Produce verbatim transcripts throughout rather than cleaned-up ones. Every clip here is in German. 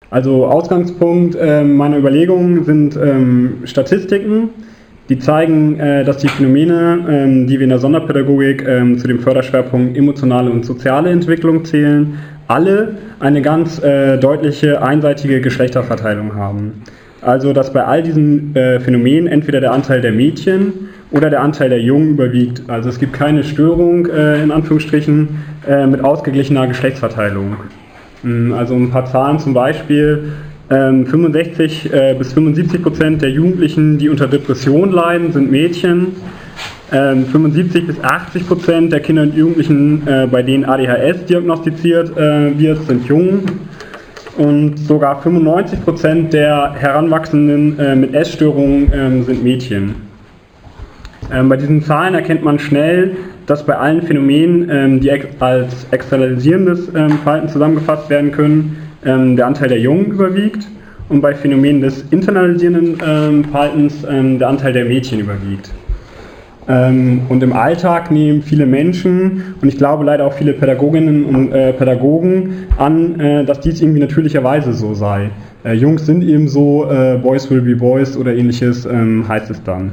Also Ausgangspunkt äh, meiner Überlegungen sind ähm, Statistiken, die zeigen, äh, dass die Phänomene, ähm, die wir in der Sonderpädagogik ähm, zu dem Förderschwerpunkt emotionale und soziale Entwicklung zählen, alle eine ganz äh, deutliche einseitige Geschlechterverteilung haben. Also dass bei all diesen äh, Phänomenen entweder der Anteil der Mädchen oder der Anteil der Jungen überwiegt. Also es gibt keine Störung, äh, in Anführungsstrichen, äh, mit ausgeglichener Geschlechtsverteilung. Also ein paar Zahlen zum Beispiel, ähm, fünfundsechzig äh, bis fünfundsiebzig Prozent der Jugendlichen, die unter Depression leiden, sind Mädchen. Ähm, fünfundsiebzig bis achtzig Prozent der Kinder und Jugendlichen, äh, bei denen A D H S diagnostiziert äh, wird, sind Jungen. Und sogar fünfundneunzig Prozent der Heranwachsenden äh, mit Essstörungen äh, sind Mädchen. Ähm, bei diesen Zahlen erkennt man schnell, dass bei allen Phänomenen, ähm, die ex als externalisierendes ähm, Verhalten zusammengefasst werden können, ähm, der Anteil der Jungen überwiegt und bei Phänomenen des internalisierenden ähm, Verhaltens ähm, der Anteil der Mädchen überwiegt. Ähm, und im Alltag nehmen viele Menschen und ich glaube leider auch viele Pädagoginnen und äh, Pädagogen an, äh, dass dies irgendwie natürlicherweise so sei. Äh, Jungs sind eben so, äh, Boys will be boys oder ähnliches ähm, heißt es dann.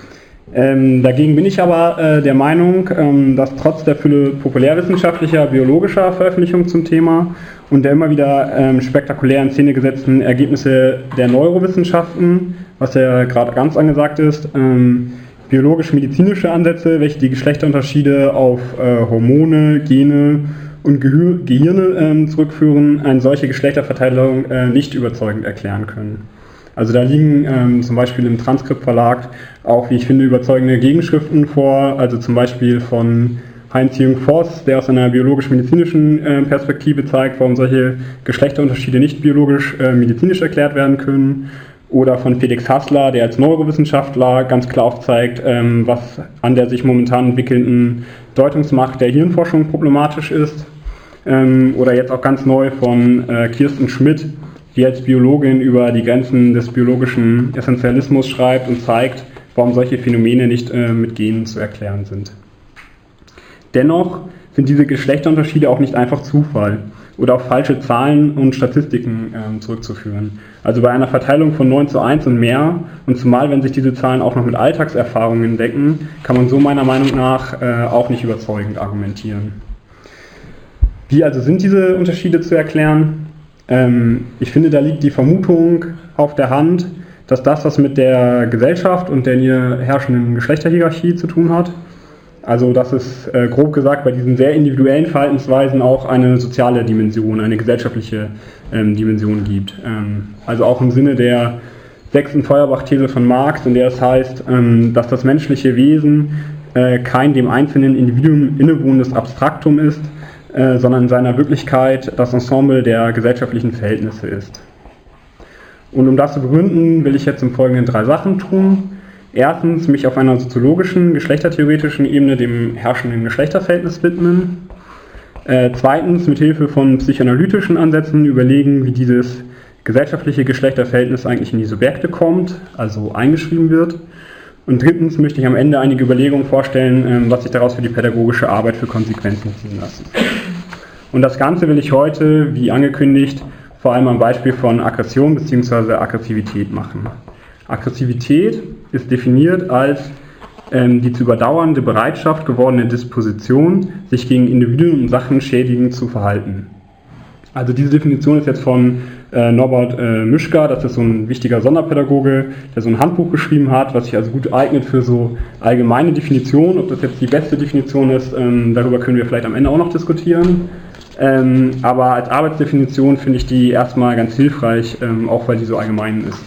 Ähm, dagegen bin ich aber äh, der Meinung, ähm, dass trotz der Fülle populärwissenschaftlicher, biologischer Veröffentlichungen zum Thema und der immer wieder ähm, spektakulär in Szene gesetzten Ergebnisse der Neurowissenschaften, was ja gerade ganz angesagt ist, ähm, biologisch-medizinische Ansätze, welche die Geschlechterunterschiede auf äh, Hormone, Gene und Gehir Gehirne ähm, zurückführen, eine solche Geschlechterverteilung äh, nicht überzeugend erklären können. Also da liegen ähm, zum Beispiel im Transkript-Verlag auch, wie ich finde, überzeugende Gegenschriften vor, also zum Beispiel von Heinz-Jürgen Voss, der aus einer biologisch-medizinischen äh, Perspektive zeigt, warum solche Geschlechterunterschiede nicht biologisch-medizinisch äh, erklärt werden können, oder von Felix Hassler, der als Neurowissenschaftler ganz klar aufzeigt, ähm, was an der sich momentan entwickelnden Deutungsmacht der Hirnforschung problematisch ist, ähm, oder jetzt auch ganz neu von äh, Kirsten Schmidt, die als Biologin über die Grenzen des biologischen Essentialismus schreibt und zeigt, warum solche Phänomene nicht äh, mit Genen zu erklären sind. Dennoch sind diese Geschlechterunterschiede auch nicht einfach Zufall oder auf falsche Zahlen und Statistiken äh, zurückzuführen. Also bei einer Verteilung von neun zu eins und mehr, und zumal wenn sich diese Zahlen auch noch mit Alltagserfahrungen decken, kann man so meiner Meinung nach äh, auch nicht überzeugend argumentieren. Wie also sind diese Unterschiede zu erklären? Ähm, ich finde, da liegt die Vermutung auf der Hand, dass das, was mit der Gesellschaft und der in ihr herrschenden Geschlechterhierarchie zu tun hat, also dass es äh, grob gesagt bei diesen sehr individuellen Verhaltensweisen auch eine soziale Dimension, eine gesellschaftliche ähm, Dimension gibt. Ähm, also auch im Sinne der sechsten Feuerbach-These von Marx, in der es heißt, ähm, dass das menschliche Wesen äh, kein dem einzelnen Individuum innewohnendes Abstraktum ist, äh, sondern in seiner Wirklichkeit das Ensemble der gesellschaftlichen Verhältnisse ist. Und um das zu begründen, will ich jetzt im Folgenden drei Sachen tun. Erstens, mich auf einer soziologischen, geschlechtertheoretischen Ebene dem herrschenden Geschlechterverhältnis widmen. Äh, zweitens, mit Hilfe von psychoanalytischen Ansätzen überlegen, wie dieses gesellschaftliche Geschlechterverhältnis eigentlich in die Subjekte kommt, also eingeschrieben wird. Und drittens möchte ich am Ende einige Überlegungen vorstellen, äh, was sich daraus für die pädagogische Arbeit für Konsequenzen ziehen lassen. Und das Ganze will ich heute, wie angekündigt, vor allem am Beispiel von Aggression bzw. Aggressivität machen. Aggressivität ist definiert als ähm, die zu überdauernde Bereitschaft gewordene Disposition, sich gegen Individuen und Sachen schädigend zu verhalten. Also diese Definition ist jetzt von äh, Norbert äh, Mischka, das ist so ein wichtiger Sonderpädagoge, der so ein Handbuch geschrieben hat, was sich also gut eignet für so allgemeine Definitionen. Ob das jetzt die beste Definition ist, ähm, darüber können wir vielleicht am Ende auch noch diskutieren. Ähm, aber als Arbeitsdefinition finde ich die erstmal ganz hilfreich, ähm, auch weil die so allgemein ist.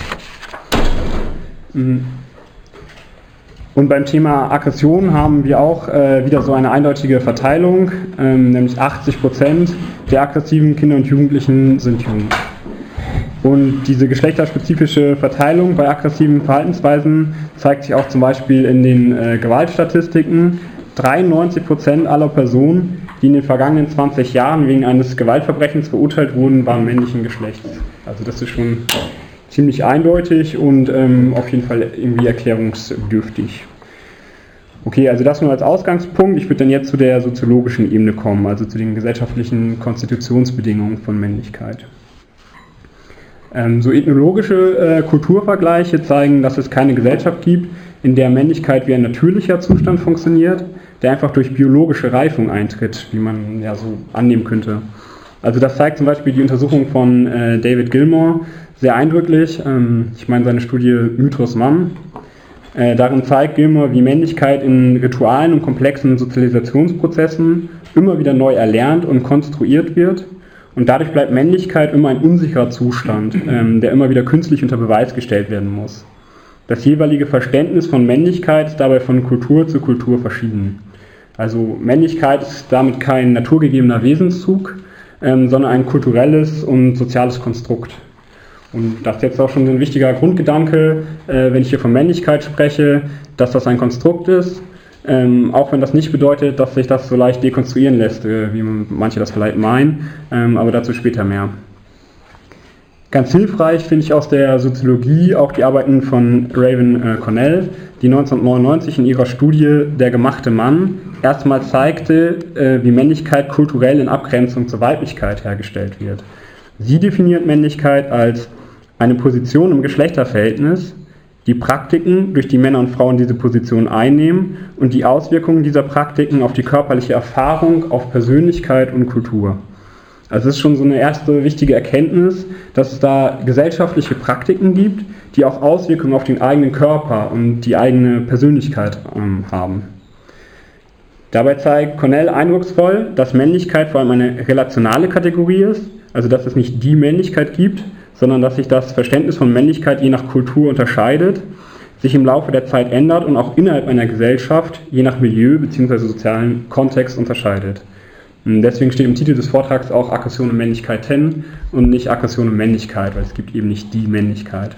Und beim Thema Aggression haben wir auch äh, wieder so eine eindeutige Verteilung, ähm, nämlich achtzig Prozent der aggressiven Kinder und Jugendlichen sind jung. Und diese geschlechterspezifische Verteilung bei aggressiven Verhaltensweisen zeigt sich auch zum Beispiel in den äh, Gewaltstatistiken. dreiundneunzig Prozent aller Personen, die in den vergangenen zwanzig Jahren wegen eines Gewaltverbrechens verurteilt wurden, waren männlichen Geschlechts. Also das ist schon ziemlich eindeutig und ähm, auf jeden Fall irgendwie erklärungsbedürftig. Okay, also das nur als Ausgangspunkt. Ich würde dann jetzt zu der soziologischen Ebene kommen, also zu den gesellschaftlichen Konstitutionsbedingungen von Männlichkeit. Ähm, so ethnologische äh, Kulturvergleiche zeigen, dass es keine Gesellschaft gibt, in der Männlichkeit wie ein natürlicher Zustand funktioniert, der einfach durch biologische Reifung eintritt, wie man ja so annehmen könnte. Also das zeigt zum Beispiel die Untersuchung von äh, David Gilmour sehr eindrücklich. Ähm, ich meine seine Studie Mythos Mann. Äh, darin zeigt Gilmour, wie Männlichkeit in Ritualen und komplexen Sozialisationsprozessen immer wieder neu erlernt und konstruiert wird. Und dadurch bleibt Männlichkeit immer ein unsicherer Zustand, ähm, der immer wieder künstlich unter Beweis gestellt werden muss. Das jeweilige Verständnis von Männlichkeit ist dabei von Kultur zu Kultur verschieden. Also Männlichkeit ist damit kein naturgegebener Wesenszug, ähm, sondern ein kulturelles und soziales Konstrukt. Und das ist jetzt auch schon ein wichtiger Grundgedanke, äh, wenn ich hier von Männlichkeit spreche, dass das ein Konstrukt ist, ähm, auch wenn das nicht bedeutet, dass sich das so leicht dekonstruieren lässt, äh, wie manche das vielleicht meinen, ähm, aber dazu später mehr. Ganz hilfreich finde ich aus der Soziologie auch die Arbeiten von Raven äh, Cornell, die neunzehnhundertneunundneunzig in ihrer Studie Der gemachte Mann erstmals zeigte, äh, wie Männlichkeit kulturell in Abgrenzung zur Weiblichkeit hergestellt wird. Sie definiert Männlichkeit als eine Position im Geschlechterverhältnis, die Praktiken, durch die Männer und Frauen diese Position einnehmen und die Auswirkungen dieser Praktiken auf die körperliche Erfahrung, auf Persönlichkeit und Kultur. Also es ist schon so eine erste wichtige Erkenntnis, dass es da gesellschaftliche Praktiken gibt, die auch Auswirkungen auf den eigenen Körper und die eigene Persönlichkeit ähm, haben. Dabei zeigt Cornell eindrucksvoll, dass Männlichkeit vor allem eine relationale Kategorie ist, also dass es nicht die Männlichkeit gibt, sondern dass sich das Verständnis von Männlichkeit je nach Kultur unterscheidet, sich im Laufe der Zeit ändert und auch innerhalb einer Gesellschaft je nach Milieu bzw. sozialen Kontext unterscheidet. Und deswegen steht im Titel des Vortrags auch Aggression und Männlichkeiten und nicht Aggression und Männlichkeit, weil es gibt eben nicht die Männlichkeit.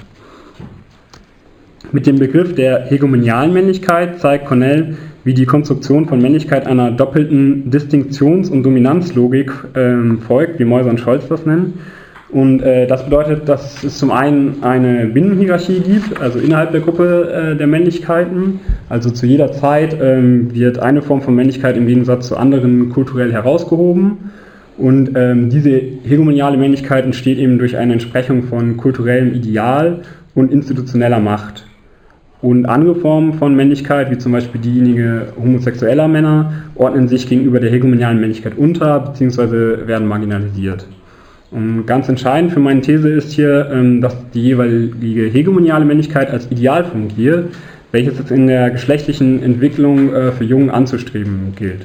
Mit dem Begriff der hegemonialen Männlichkeit zeigt Cornell, wie die Konstruktion von Männlichkeit einer doppelten Distinktions- und Dominanzlogik äh, folgt, wie Meuser und Scholz das nennen. Und äh, das bedeutet, dass es zum einen eine Binnenhierarchie gibt, also innerhalb der Gruppe äh, der Männlichkeiten. Also zu jeder Zeit ähm, wird eine Form von Männlichkeit im Gegensatz zu anderen kulturell herausgehoben. Und ähm, diese hegemoniale Männlichkeit entsteht eben durch eine Entsprechung von kulturellem Ideal und institutioneller Macht. Und andere Formen von Männlichkeit, wie zum Beispiel diejenige homosexueller Männer, ordnen sich gegenüber der hegemonialen Männlichkeit unter bzw. werden marginalisiert. Und ganz entscheidend für meine These ist hier, dass die jeweilige hegemoniale Männlichkeit als Ideal fungiert, welches jetzt in der geschlechtlichen Entwicklung für Jungen anzustreben gilt.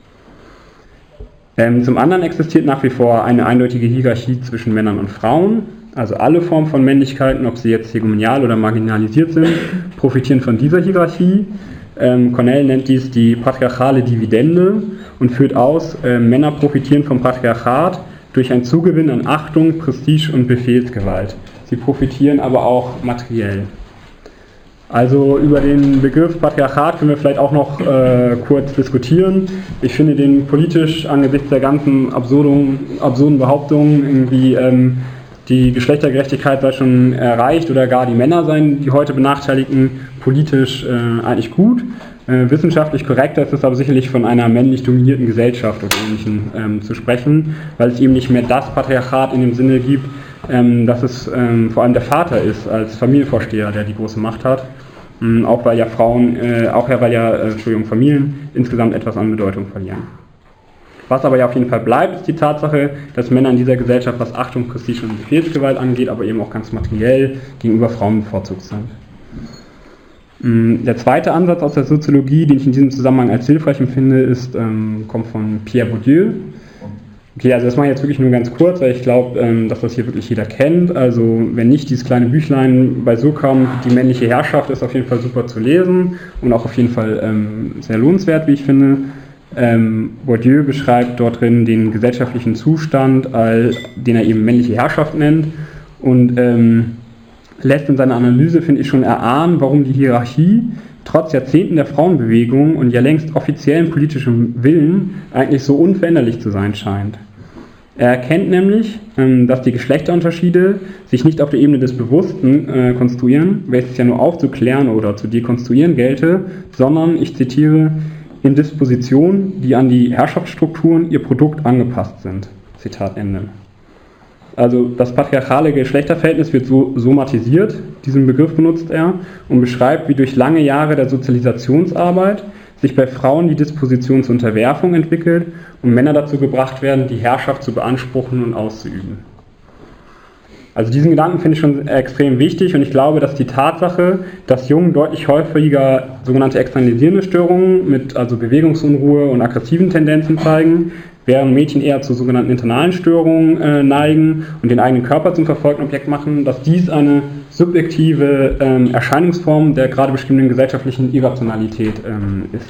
Zum anderen existiert nach wie vor eine eindeutige Hierarchie zwischen Männern und Frauen. Also alle Formen von Männlichkeiten, ob sie jetzt hegemonial oder marginalisiert sind, profitieren von dieser Hierarchie. Ähm, Cornell nennt dies die patriarchale Dividende und führt aus, äh, Männer profitieren vom Patriarchat durch einen Zugewinn an Achtung, Prestige und Befehlsgewalt. Sie profitieren aber auch materiell. Also über den Begriff Patriarchat können wir vielleicht auch noch äh, kurz diskutieren. Ich finde den politisch angesichts der ganzen absurden, absurden Behauptungen irgendwie ähm, die Geschlechtergerechtigkeit sei schon erreicht oder gar die Männer seien die heute Benachteiligten politisch äh, eigentlich gut. Äh, wissenschaftlich korrekter ist es aber sicherlich von einer männlich dominierten Gesellschaft oder Ähnlichem ähm, zu sprechen, weil es eben nicht mehr das Patriarchat in dem Sinne gibt, ähm, dass es ähm, vor allem der Vater ist als Familienvorsteher, der die große Macht hat. Ähm, auch weil ja Frauen, äh, auch ja weil ja äh, Entschuldigung, Familien insgesamt etwas an Bedeutung verlieren. Was aber ja auf jeden Fall bleibt, ist die Tatsache, dass Männer in dieser Gesellschaft, was Achtung, Prestige und Befehlsgewalt angeht, aber eben auch ganz materiell gegenüber Frauen bevorzugt sind. Der zweite Ansatz aus der Soziologie, den ich in diesem Zusammenhang als hilfreich empfinde, ist, ähm, kommt von Pierre Bourdieu. Okay, also das mache ich jetzt wirklich nur ganz kurz, weil ich glaube, ähm, dass das hier wirklich jeder kennt. Also wenn nicht, dieses kleine Büchlein bei Surkamp, die männliche Herrschaft, ist auf jeden Fall super zu lesen und auch auf jeden Fall ähm, sehr lohnenswert, wie ich finde. Ähm, Bourdieu beschreibt dort drin den gesellschaftlichen Zustand, all, den er eben männliche Herrschaft nennt und ähm, lässt in seiner Analyse, finde ich, schon erahnen, warum die Hierarchie trotz Jahrzehnten der Frauenbewegung und ja längst offiziellen politischen Willen eigentlich so unveränderlich zu sein scheint. Er erkennt nämlich, ähm, dass die Geschlechterunterschiede sich nicht auf der Ebene des Bewussten äh, konstruieren, welches ja nur aufzuklären oder zu dekonstruieren gelte, sondern, ich zitiere, in Dispositionen, die an die Herrschaftsstrukturen ihr Produkt angepasst sind. Zitat Ende. Also das patriarchale Geschlechterverhältnis wird so somatisiert, diesen Begriff benutzt er, und beschreibt, wie durch lange Jahre der Sozialisationsarbeit sich bei Frauen die Disposition zur Unterwerfung entwickelt und Männer dazu gebracht werden, die Herrschaft zu beanspruchen und auszuüben. Also diesen Gedanken finde ich schon extrem wichtig, und ich glaube, dass die Tatsache, dass Jungen deutlich häufiger sogenannte externalisierende Störungen mit also Bewegungsunruhe und aggressiven Tendenzen zeigen, während Mädchen eher zu sogenannten internalen Störungen äh, neigen und den eigenen Körper zum verfolgten Objekt machen, dass dies eine subjektive ähm, Erscheinungsform der gerade beschriebenen gesellschaftlichen Irrationalität ähm, ist.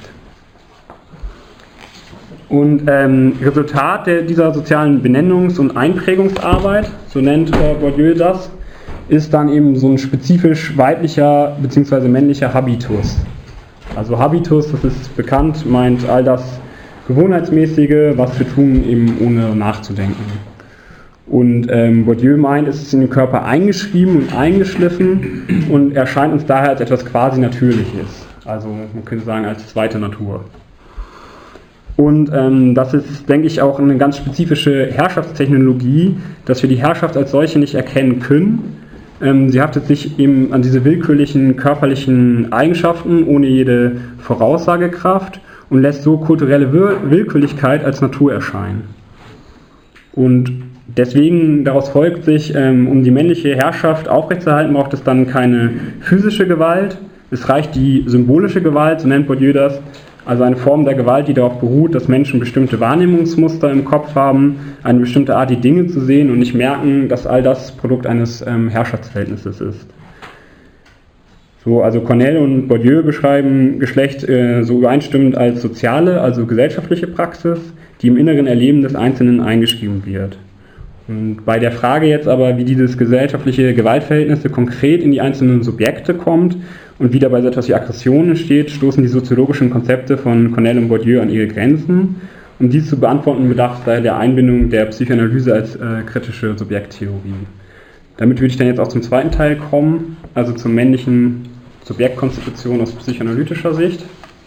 Und ähm, Resultat der, dieser sozialen Benennungs- und Einprägungsarbeit, so nennt äh, Bourdieu das, ist dann eben so ein spezifisch weiblicher bzw. männlicher Habitus. Also Habitus, das ist bekannt, meint all das Gewohnheitsmäßige, was wir tun, eben ohne nachzudenken. Und ähm, Bourdieu meint, es ist in den Körper eingeschrieben und eingeschliffen und erscheint uns daher als etwas quasi Natürliches. Also man könnte sagen, als zweite Natur. Und ähm, das ist, denke ich, auch eine ganz spezifische Herrschaftstechnologie, dass wir die Herrschaft als solche nicht erkennen können. Ähm, sie haftet sich eben an diese willkürlichen körperlichen Eigenschaften ohne jede Voraussagekraft und lässt so kulturelle Willkürlichkeit als Natur erscheinen. Und deswegen, daraus folgt sich, ähm, um die männliche Herrschaft aufrechtzuerhalten, braucht es dann keine physische Gewalt. Es reicht die symbolische Gewalt, so nennt Bourdieu das, also eine Form der Gewalt, die darauf beruht, dass Menschen bestimmte Wahrnehmungsmuster im Kopf haben, eine bestimmte Art, die Dinge zu sehen und nicht merken, dass all das Produkt eines ähm, Herrschaftsverhältnisses ist. So, also Cornell und Bourdieu beschreiben Geschlecht äh, so übereinstimmend als soziale, also gesellschaftliche Praxis, die im inneren Erleben des Einzelnen eingeschrieben wird. Und bei der Frage jetzt aber, wie dieses gesellschaftliche Gewaltverhältnisse konkret in die einzelnen Subjekte kommt und wie dabei so etwas wie Aggression entsteht, stoßen die soziologischen Konzepte von Cornell und Bourdieu an ihre Grenzen. Um dies zu beantworten, bedarf es daher der Einbindung der Psychoanalyse als äh, kritische Subjekttheorie. Damit würde ich dann jetzt auch zum zweiten Teil kommen, also zur männlichen Subjektkonstitution aus psychoanalytischer Sicht.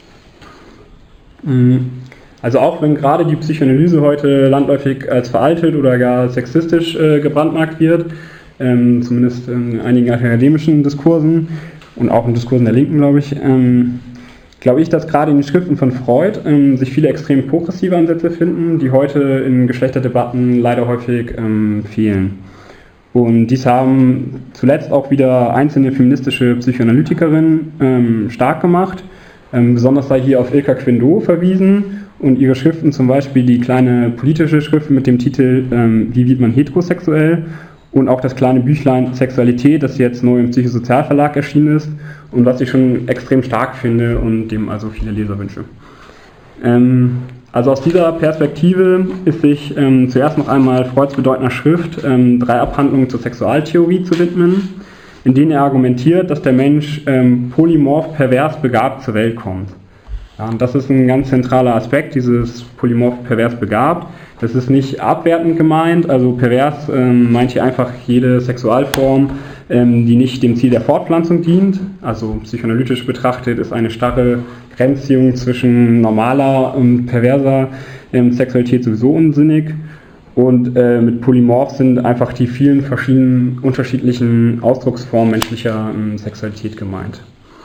Also auch wenn gerade die Psychoanalyse heute landläufig als veraltet oder gar sexistisch äh, gebrandmarkt wird, ähm, zumindest in einigen akademischen Diskursen und auch in Diskursen der Linken, glaube ich, ähm, glaube ich, dass gerade in den Schriften von Freud ähm, sich viele extrem progressive Ansätze finden, die heute in Geschlechterdebatten leider häufig ähm, fehlen. Und dies haben zuletzt auch wieder einzelne feministische Psychoanalytikerinnen ähm, stark gemacht. Ähm, besonders sei hier auf Ilka Quindot verwiesen und ihre Schriften, zum Beispiel die kleine politische Schrift mit dem Titel ähm, Wie wird man heterosexuell? Und auch das kleine Büchlein Sexualität, das jetzt neu im Psychosozialverlag erschienen ist und was ich schon extrem stark finde und dem also viele Leser wünsche. Ähm, also aus dieser Perspektive ist sich ähm, zuerst noch einmal Freuds bedeutender Schrift ähm, drei Abhandlungen zur Sexualtheorie zu widmen, in denen er argumentiert, dass der Mensch ähm, polymorph pervers begabt zur Welt kommt. Ja, und das ist ein ganz zentraler Aspekt, dieses polymorph pervers begabt. Das ist nicht abwertend gemeint, also pervers ähm, meint hier einfach jede Sexualform, ähm, die nicht dem Ziel der Fortpflanzung dient. Also psychoanalytisch betrachtet ist eine starre Grenzziehung zwischen normaler und perverser ähm, Sexualität sowieso unsinnig. Und äh, mit polymorph sind einfach die vielen verschiedenen unterschiedlichen Ausdrucksformen menschlicher ähm, Sexualität gemeint.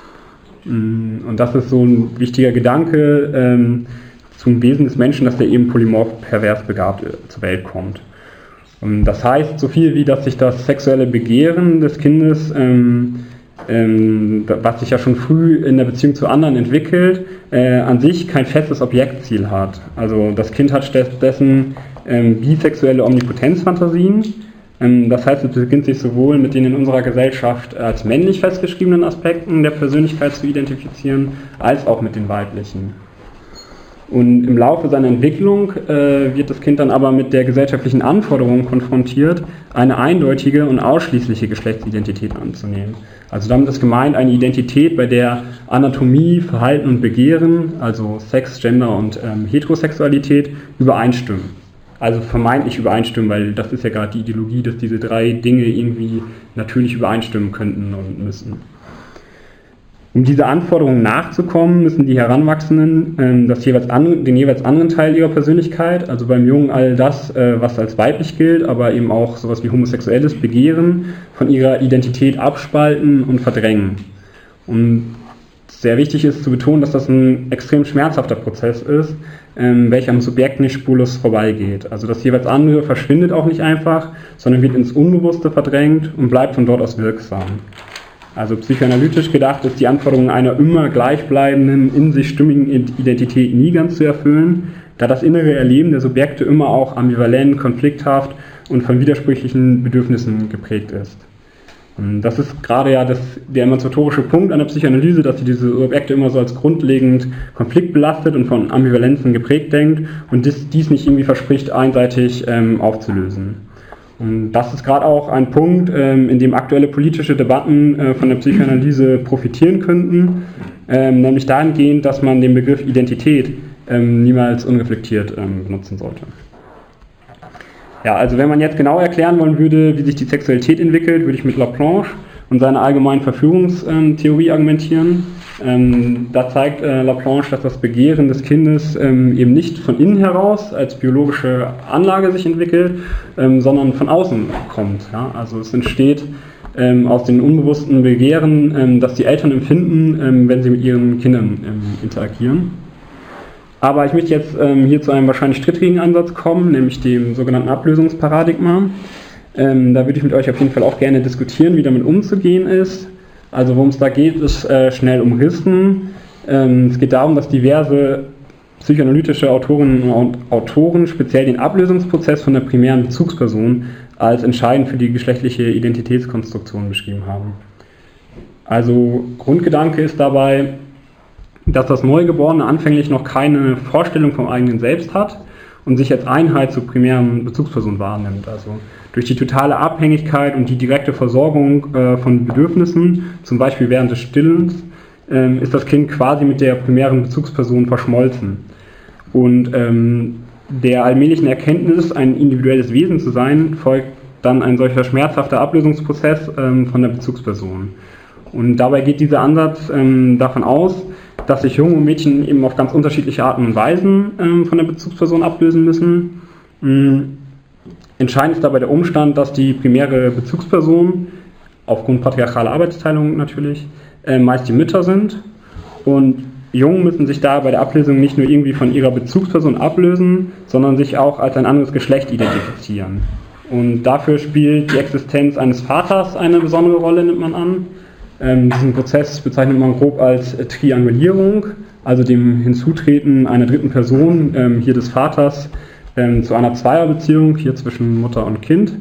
Und das ist so ein wichtiger Gedanke ähm, zum Wesen des Menschen, dass der eben polymorph pervers begabt zur Welt kommt. Und das heißt so viel wie, dass sich das sexuelle Begehren des Kindes, ähm, ähm, was sich ja schon früh in der Beziehung zu anderen entwickelt, äh, an sich kein festes Objektziel hat. Also das Kind hat stattdessen ähm, bisexuelle Omnipotenzfantasien. Das heißt, es beginnt sich sowohl mit den in unserer Gesellschaft als männlich festgeschriebenen Aspekten der Persönlichkeit zu identifizieren, als auch mit den weiblichen. Und im Laufe seiner Entwicklung äh, wird das Kind dann aber mit der gesellschaftlichen Anforderung konfrontiert, eine eindeutige und ausschließliche Geschlechtsidentität anzunehmen. Also damit ist gemeint eine Identität, bei der Anatomie, Verhalten und Begehren, also Sex, Gender und ähm, Heterosexualität, übereinstimmen. Also vermeintlich übereinstimmen, weil das ist ja gerade die Ideologie, dass diese drei Dinge irgendwie natürlich übereinstimmen könnten und müssen. Um diese Anforderungen nachzukommen, müssen die Heranwachsenden ähm, das jeweils an, den jeweils anderen Teil ihrer Persönlichkeit, also beim Jungen all das, äh, was als weiblich gilt, aber eben auch sowas wie homosexuelles Begehren, von ihrer Identität abspalten und verdrängen. Und sehr wichtig ist zu betonen, dass das ein extrem schmerzhafter Prozess ist, ähm, welcher am Subjekt nicht spurlos vorbeigeht. Also das jeweils andere verschwindet auch nicht einfach, sondern wird ins Unbewusste verdrängt und bleibt von dort aus wirksam. Also psychoanalytisch gedacht ist die Anforderung einer immer gleichbleibenden, in sich stimmigen Identität nie ganz zu erfüllen, da das innere Erleben der Subjekte immer auch ambivalent, konflikthaft und von widersprüchlichen Bedürfnissen geprägt ist. Und das ist gerade ja das, der emanzipatorische Punkt an der Psychoanalyse, dass sie diese Subjekte immer so als grundlegend konfliktbelastet und von Ambivalenzen geprägt denkt und dies, dies nicht irgendwie verspricht, einseitig ähm, aufzulösen. Und das ist gerade auch ein Punkt, ähm, in dem aktuelle politische Debatten äh, von der Psychoanalyse profitieren könnten, ähm, nämlich dahingehend, dass man den Begriff Identität ähm, niemals unreflektiert ähm, benutzen sollte. Ja, also wenn man jetzt genau erklären wollen würde, wie sich die Sexualität entwickelt, würde ich mit Laplanche und seiner allgemeinen Verführungstheorie argumentieren. Ähm, da zeigt äh, Laplanche, dass das Begehren des Kindes ähm, eben nicht von innen heraus als biologische Anlage sich entwickelt, ähm, sondern von außen kommt. Ja? Also es entsteht ähm, aus den unbewussten Begehren, ähm, das die Eltern empfinden, ähm, wenn sie mit ihren Kindern ähm, interagieren. Aber ich möchte jetzt ähm, hier zu einem wahrscheinlich strittigen Ansatz kommen, nämlich dem sogenannten Ablösungsparadigma. Ähm, da würde ich mit euch auf jeden Fall auch gerne diskutieren, wie damit umzugehen ist. Also worum es da geht, ist äh, schnell umrissen. Ähm, es geht darum, dass diverse psychoanalytische Autorinnen und Autoren speziell den Ablösungsprozess von der primären Bezugsperson als entscheidend für die geschlechtliche Identitätskonstruktion beschrieben haben. Also Grundgedanke ist dabei, dass das Neugeborene anfänglich noch keine Vorstellung vom eigenen Selbst hat und sich als Einheit zur primären Bezugsperson wahrnimmt. Also durch die totale Abhängigkeit und die direkte Versorgung äh, von Bedürfnissen, zum Beispiel während des Stillens, ähm, ist das Kind quasi mit der primären Bezugsperson verschmolzen. Und ähm, der allmählichen Erkenntnis, ein individuelles Wesen zu sein, folgt dann ein solcher schmerzhafter Ablösungsprozess ähm, von der Bezugsperson. Und dabei geht dieser Ansatz ähm, davon aus, dass sich Junge und Mädchen eben auf ganz unterschiedliche Arten und Weisen ähm, von der Bezugsperson ablösen müssen. Ähm, entscheidend ist dabei der Umstand, dass die primäre Bezugsperson, aufgrund patriarchaler Arbeitsteilung natürlich, äh, meist die Mütter sind. Und Jungen müssen sich da bei der Ablösung nicht nur irgendwie von ihrer Bezugsperson ablösen, sondern sich auch als ein anderes Geschlecht identifizieren. Und dafür spielt die Existenz eines Vaters eine besondere Rolle, nimmt man an. Ähm, diesen Prozess bezeichnet man grob als äh, Triangulierung, also dem Hinzutreten einer dritten Person, ähm, hier des Vaters, ähm, zu einer Zweierbeziehung, hier zwischen Mutter und Kind.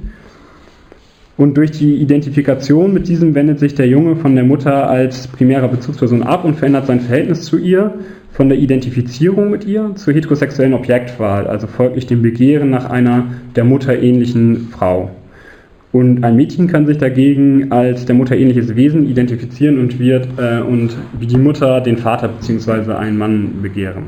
Und durch die Identifikation mit diesem wendet sich der Junge von der Mutter als primärer Bezugsperson ab und verändert sein Verhältnis zu ihr, von der Identifizierung mit ihr zur heterosexuellen Objektwahl, also folglich dem Begehren nach einer der Mutter ähnlichen Frau. Und ein Mädchen kann sich dagegen als der Mutter ähnliches Wesen identifizieren und wird äh, und wie die Mutter den Vater bzw. einen Mann begehren.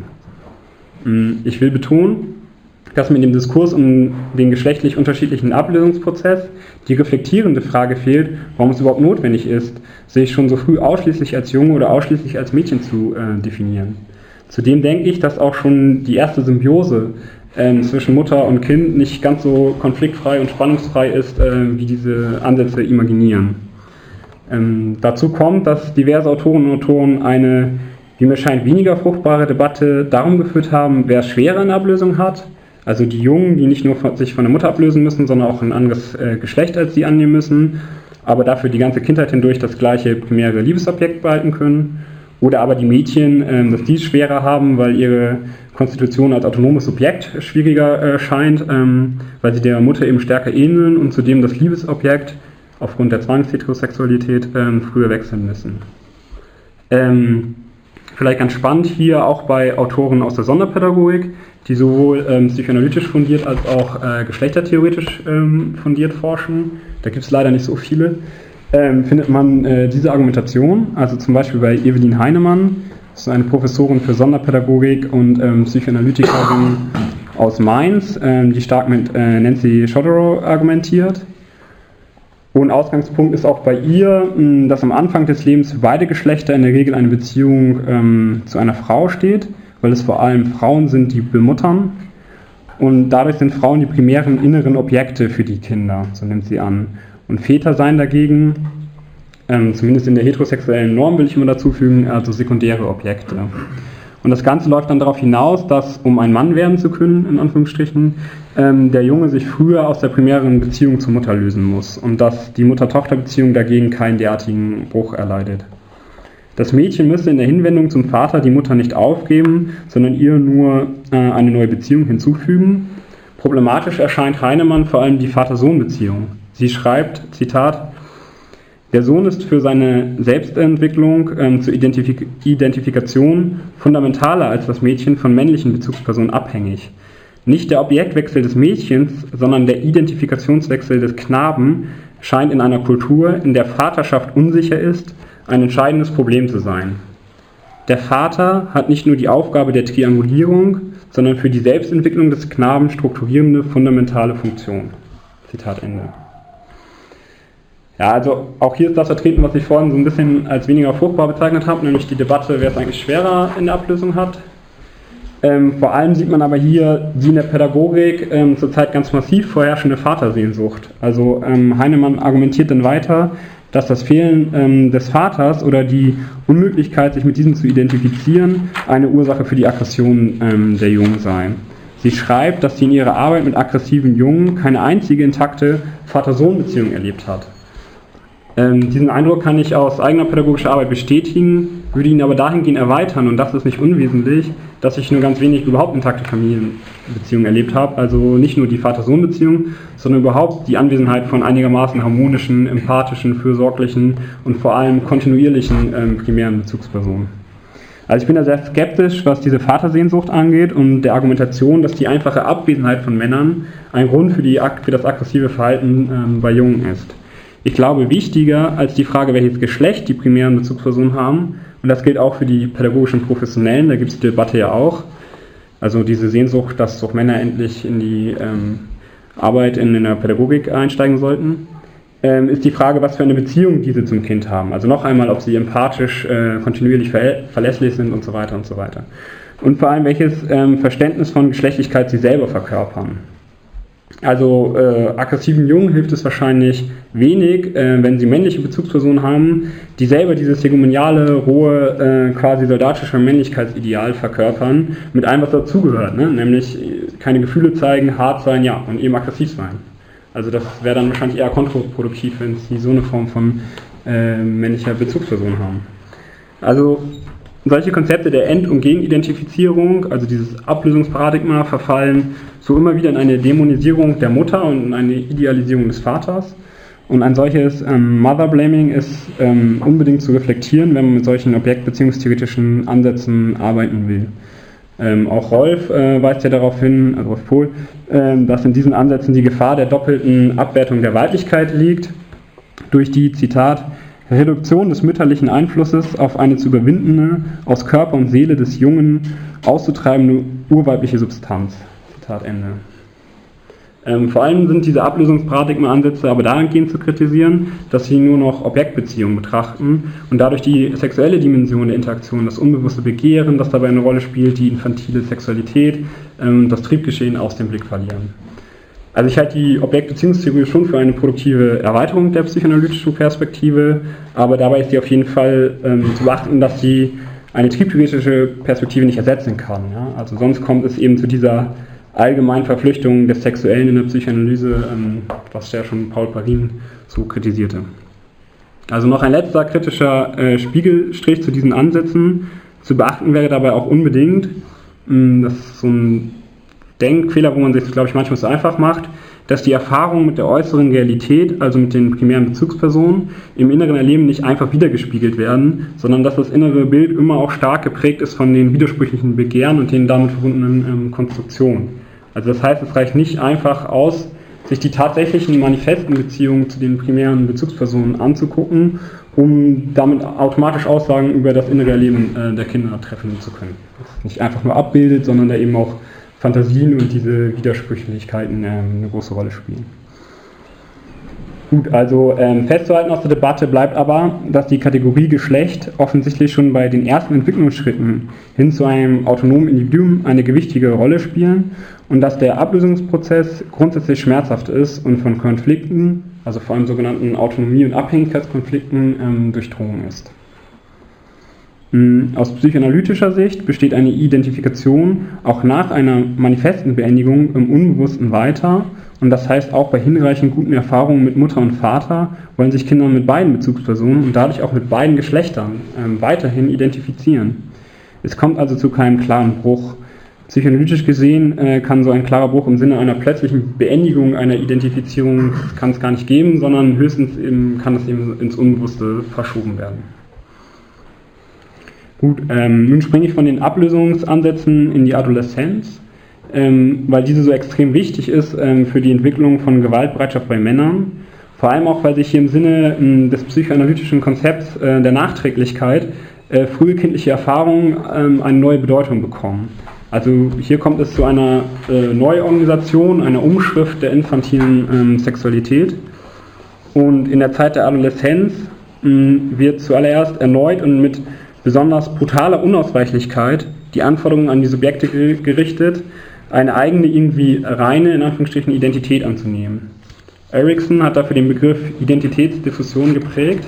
Ich will betonen, dass mir in dem Diskurs um den geschlechtlich unterschiedlichen Ablösungsprozess die reflektierende Frage fehlt, warum es überhaupt notwendig ist, sich schon so früh ausschließlich als Junge oder ausschließlich als Mädchen zu äh, definieren. Zudem denke ich, dass auch schon die erste Symbiose Ähm, zwischen Mutter und Kind nicht ganz so konfliktfrei und spannungsfrei ist, äh, wie diese Ansätze imaginieren. Ähm, dazu kommt, dass diverse Autorinnen und Autoren eine, wie mir scheint, weniger fruchtbare Debatte darum geführt haben, wer schwerer eine Ablösung hat, also die Jungen, die nicht nur von, sich von der Mutter ablösen müssen, sondern auch ein anderes äh, Geschlecht als sie annehmen müssen, aber dafür die ganze Kindheit hindurch das gleiche primäre Liebesobjekt behalten können. Oder aber die Mädchen, ähm, dass die es schwerer haben, weil ihre Konstitution als autonomes Subjekt schwieriger äh, scheint, ähm, weil sie der Mutter eben stärker ähneln und zudem das Liebesobjekt aufgrund der Zwangsheterosexualität ähm, früher wechseln müssen. Ähm, vielleicht ganz spannend hier auch bei Autoren aus der Sonderpädagogik, die sowohl ähm, psychoanalytisch fundiert als auch äh, geschlechtertheoretisch ähm, fundiert forschen. Da gibt es leider nicht so viele. Ähm, findet man äh, diese Argumentation, also zum Beispiel bei Evelyn Heinemann, das ist eine Professorin für Sonderpädagogik und ähm, Psychoanalytikerin aus Mainz, ähm, die stark mit äh, Nancy Chodorow argumentiert. Und Ausgangspunkt ist auch bei ihr, dass am Anfang des Lebens für beide Geschlechter in der Regel eine Beziehung ähm, zu einer Frau steht, weil es vor allem Frauen sind, die bemuttern. Und dadurch sind Frauen die primären inneren Objekte für die Kinder, so nimmt sie an. Und Väter seien dagegen, ähm, zumindest in der heterosexuellen Norm will ich immer dazu fügen, also sekundäre Objekte. Und das Ganze läuft dann darauf hinaus, dass, um ein Mann werden zu können, in Anführungsstrichen, ähm, der Junge sich früher aus der primären Beziehung zur Mutter lösen muss und dass die Mutter-Tochter-Beziehung dagegen keinen derartigen Bruch erleidet. Das Mädchen müsse in der Hinwendung zum Vater die Mutter nicht aufgeben, sondern ihr nur äh, eine neue Beziehung hinzufügen. Problematisch erscheint Heinemann vor allem die Vater-Sohn-Beziehung. Sie schreibt, Zitat, der Sohn ist für seine Selbstentwicklung ähm, zur Identifik- Identifikation fundamentaler als das Mädchen von männlichen Bezugspersonen abhängig. Nicht der Objektwechsel des Mädchens, sondern der Identifikationswechsel des Knaben scheint in einer Kultur, in der Vaterschaft unsicher ist, ein entscheidendes Problem zu sein. Der Vater hat nicht nur die Aufgabe der Triangulierung, sondern für die Selbstentwicklung des Knaben strukturierende, fundamentale Funktion. Zitat Ende. Ja, also auch hier ist das vertreten, was ich vorhin so ein bisschen als weniger fruchtbar bezeichnet habe, nämlich die Debatte, wer es eigentlich schwerer in der Ablösung hat. Ähm, vor allem sieht man aber hier die in der Pädagogik ähm, zurzeit ganz massiv vorherrschende Vatersehnsucht. Also ähm, Heinemann argumentiert dann weiter, dass das Fehlen ähm, des Vaters oder die Unmöglichkeit, sich mit diesem zu identifizieren, eine Ursache für die Aggression ähm, der Jungen sei. Sie schreibt, dass sie in ihrer Arbeit mit aggressiven Jungen keine einzige intakte Vater-Sohn-Beziehung erlebt hat. Ähm, diesen Eindruck kann ich aus eigener pädagogischer Arbeit bestätigen, würde ihn aber dahingehend erweitern, und das ist nicht unwesentlich, dass ich nur ganz wenig überhaupt intakte Familienbeziehungen erlebt habe, also nicht nur die Vater-Sohn-Beziehung, sondern überhaupt die Anwesenheit von einigermaßen harmonischen, empathischen, fürsorglichen und vor allem kontinuierlichen ähm, primären Bezugspersonen. Also ich bin da sehr skeptisch, was diese Vatersehnsucht angeht und der Argumentation, dass die einfache Abwesenheit von Männern ein Grund für, die, für das aggressive Verhalten ähm, bei Jungen ist. Ich glaube, wichtiger als die Frage, welches Geschlecht die primären Bezugspersonen haben, und das gilt auch für die pädagogischen Professionellen, da gibt es die Debatte ja auch, also diese Sehnsucht, dass doch Männer endlich in die ähm, Arbeit in, in der Pädagogik einsteigen sollten, ähm, ist die Frage, was für eine Beziehung diese zum Kind haben. Also noch einmal, ob sie empathisch, äh, kontinuierlich ver- verlässlich sind und so weiter und so weiter. Und vor allem, welches ähm, Verständnis von Geschlechtlichkeit sie selber verkörpern. Also äh, aggressiven Jungen hilft es wahrscheinlich wenig, äh, wenn sie männliche Bezugspersonen haben, die selber dieses hegemoniale, rohe, äh, quasi soldatische Männlichkeitsideal verkörpern, mit allem, was dazugehört, ne? Nämlich keine Gefühle zeigen, hart sein, ja, und eben aggressiv sein. Also das wäre dann wahrscheinlich eher kontraproduktiv, wenn sie so eine Form von äh, männlicher Bezugsperson haben. Also solche Konzepte der End- und Gegenidentifizierung, also dieses Ablösungsparadigma, verfallen so immer wieder in eine Dämonisierung der Mutter und in eine Idealisierung des Vaters. Und ein solches ähm, Mother-Blaming ist ähm, unbedingt zu reflektieren, wenn man mit solchen objektbeziehungstheoretischen Ansätzen arbeiten will. Ähm, auch Rolf äh, weist ja darauf hin, also Rolf Pohl, äh, dass in diesen Ansätzen die Gefahr der doppelten Abwertung der Weiblichkeit liegt, durch die, Zitat, Reduktion des mütterlichen Einflusses auf eine zu überwindende, aus Körper und Seele des Jungen auszutreibende urweibliche Substanz. Zitat Ende. Ähm, vor allem sind diese Ablösungsparadigma-Ansätze aber dahingehend zu kritisieren, dass sie nur noch Objektbeziehungen betrachten und dadurch die sexuelle Dimension der Interaktion, das unbewusste Begehren, das dabei eine Rolle spielt, die infantile Sexualität, ähm, das Triebgeschehen aus dem Blick verlieren. Also ich halte die Objektbeziehungstheorie schon für eine produktive Erweiterung der psychoanalytischen Perspektive, aber dabei ist sie auf jeden Fall ähm, zu beachten, dass sie eine triebtheoretische Perspektive nicht ersetzen kann. Ja? Also sonst kommt es eben zu dieser allgemeinen Verflüchtung des Sexuellen in der Psychoanalyse, ähm, was ja schon Paul Parin so kritisierte. Also noch ein letzter kritischer äh, Spiegelstrich zu diesen Ansätzen. Zu beachten wäre dabei auch unbedingt, mh, das ist so ein Denkfehler, wo man sich, glaube ich, manchmal so einfach macht, dass die Erfahrung mit der äußeren Realität, also mit den primären Bezugspersonen, im inneren Erleben nicht einfach wiedergespiegelt werden, sondern dass das innere Bild immer auch stark geprägt ist von den widersprüchlichen Begehren und den damit verbundenen ähm, Konstruktionen. Also das heißt, es reicht nicht einfach aus, sich die tatsächlichen manifesten Beziehungen zu den primären Bezugspersonen anzugucken, um damit automatisch Aussagen über das innere Erleben äh, der Kinder treffen zu können. Das nicht einfach nur abbildet, sondern da eben auch Fantasien und diese Widersprüchlichkeiten ähm, eine große Rolle spielen. Gut, also ähm, festzuhalten aus der Debatte bleibt aber, dass die Kategorie Geschlecht offensichtlich schon bei den ersten Entwicklungsschritten hin zu einem autonomen Individuum eine gewichtige Rolle spielen und dass der Ablösungsprozess grundsätzlich schmerzhaft ist und von Konflikten, also vor allem sogenannten Autonomie- und Abhängigkeitskonflikten, ähm, durchdrungen ist. Aus psychoanalytischer Sicht besteht eine Identifikation auch nach einer manifesten Beendigung im Unbewussten weiter und das heißt auch bei hinreichend guten Erfahrungen mit Mutter und Vater wollen sich Kinder mit beiden Bezugspersonen und dadurch auch mit beiden Geschlechtern äh, weiterhin identifizieren. Es kommt also zu keinem klaren Bruch. Psychoanalytisch gesehen äh, kann so ein klarer Bruch im Sinne einer plötzlichen Beendigung einer Identifizierung kann es gar nicht geben, sondern höchstens eben, kann es eben ins Unbewusste verschoben werden. Gut, ähm, nun springe ich von den Ablösungsansätzen in die Adoleszenz, ähm, weil diese so extrem wichtig ist ähm, für die Entwicklung von Gewaltbereitschaft bei Männern. Vor allem auch, weil sich hier im Sinne ähm, des psychoanalytischen Konzepts äh, der Nachträglichkeit äh, frühe kindliche Erfahrungen ähm, eine neue Bedeutung bekommen. Also hier kommt es zu einer äh, Neuorganisation, einer Umschrift der infantilen ähm, Sexualität. Und in der Zeit der Adoleszenz mh, wird zuallererst erneut und mit besonders brutaler Unausweichlichkeit die Anforderungen an die Subjekte gerichtet, eine eigene, irgendwie reine, in Anführungsstrichen, Identität anzunehmen. Erikson hat dafür den Begriff Identitätsdiffusion geprägt.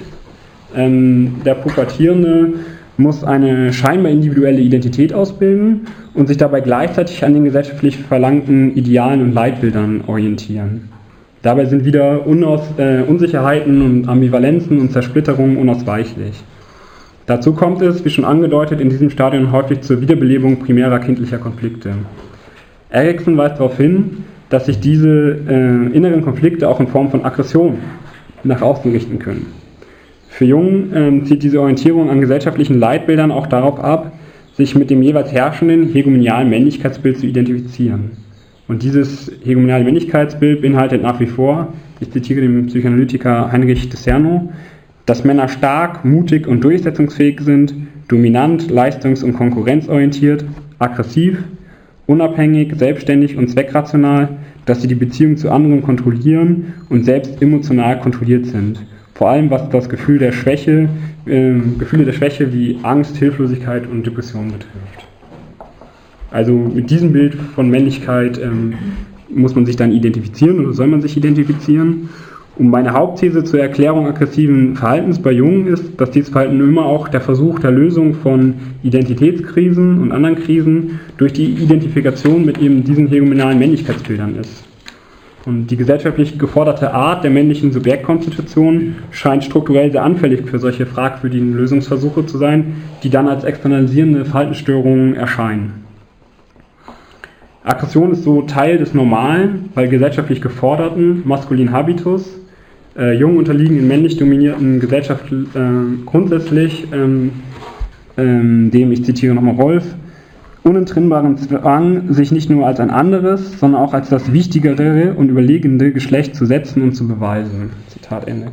Ähm, der Pubertierende muss eine scheinbar individuelle Identität ausbilden und sich dabei gleichzeitig an den gesellschaftlich verlangten Idealen und Leitbildern orientieren. Dabei sind wieder Unaus, äh, Unsicherheiten und Ambivalenzen und Zersplitterungen unausweichlich. Dazu kommt es, wie schon angedeutet, in diesem Stadium häufig zur Wiederbelebung primärer kindlicher Konflikte. Erikson weist darauf hin, dass sich diese äh, inneren Konflikte auch in Form von Aggression nach außen richten können. Für Jungen äh, zieht diese Orientierung an gesellschaftlichen Leitbildern auch darauf ab, sich mit dem jeweils herrschenden hegemonialen Männlichkeitsbild zu identifizieren. Und dieses hegemoniale Männlichkeitsbild beinhaltet nach wie vor, ich zitiere den Psychoanalytiker Heinrich de Serno, dass Männer stark, mutig und durchsetzungsfähig sind, dominant, leistungs- und konkurrenzorientiert, aggressiv, unabhängig, selbstständig und zweckrational, dass sie die Beziehung zu anderen kontrollieren und selbst emotional kontrolliert sind. Vor allem was das Gefühl der Schwäche, äh, Gefühle der Schwäche wie Angst, Hilflosigkeit und Depression betrifft. Also mit diesem Bild von Männlichkeit ähm, muss man sich dann identifizieren oder soll man sich identifizieren. Und meine Hauptthese zur Erklärung aggressiven Verhaltens bei Jungen ist, dass dieses Verhalten immer auch der Versuch der Lösung von Identitätskrisen und anderen Krisen durch die Identifikation mit eben diesen hegemonialen Männlichkeitsbildern ist. Und die gesellschaftlich geforderte Art der männlichen Subjektkonstitution scheint strukturell sehr anfällig für solche fragwürdigen Lösungsversuche zu sein, die dann als externalisierende Verhaltensstörungen erscheinen. Aggression ist so Teil des normalen, weil gesellschaftlich geforderten maskulinen Habitus. Äh, Jungen unterliegen in männlich dominierten Gesellschaften äh, grundsätzlich ähm, ähm, dem, ich zitiere nochmal Rolf, unentrinnbaren Zwang, sich nicht nur als ein anderes, sondern auch als das wichtigere und überlegende Geschlecht zu setzen und zu beweisen. Zitat Ende.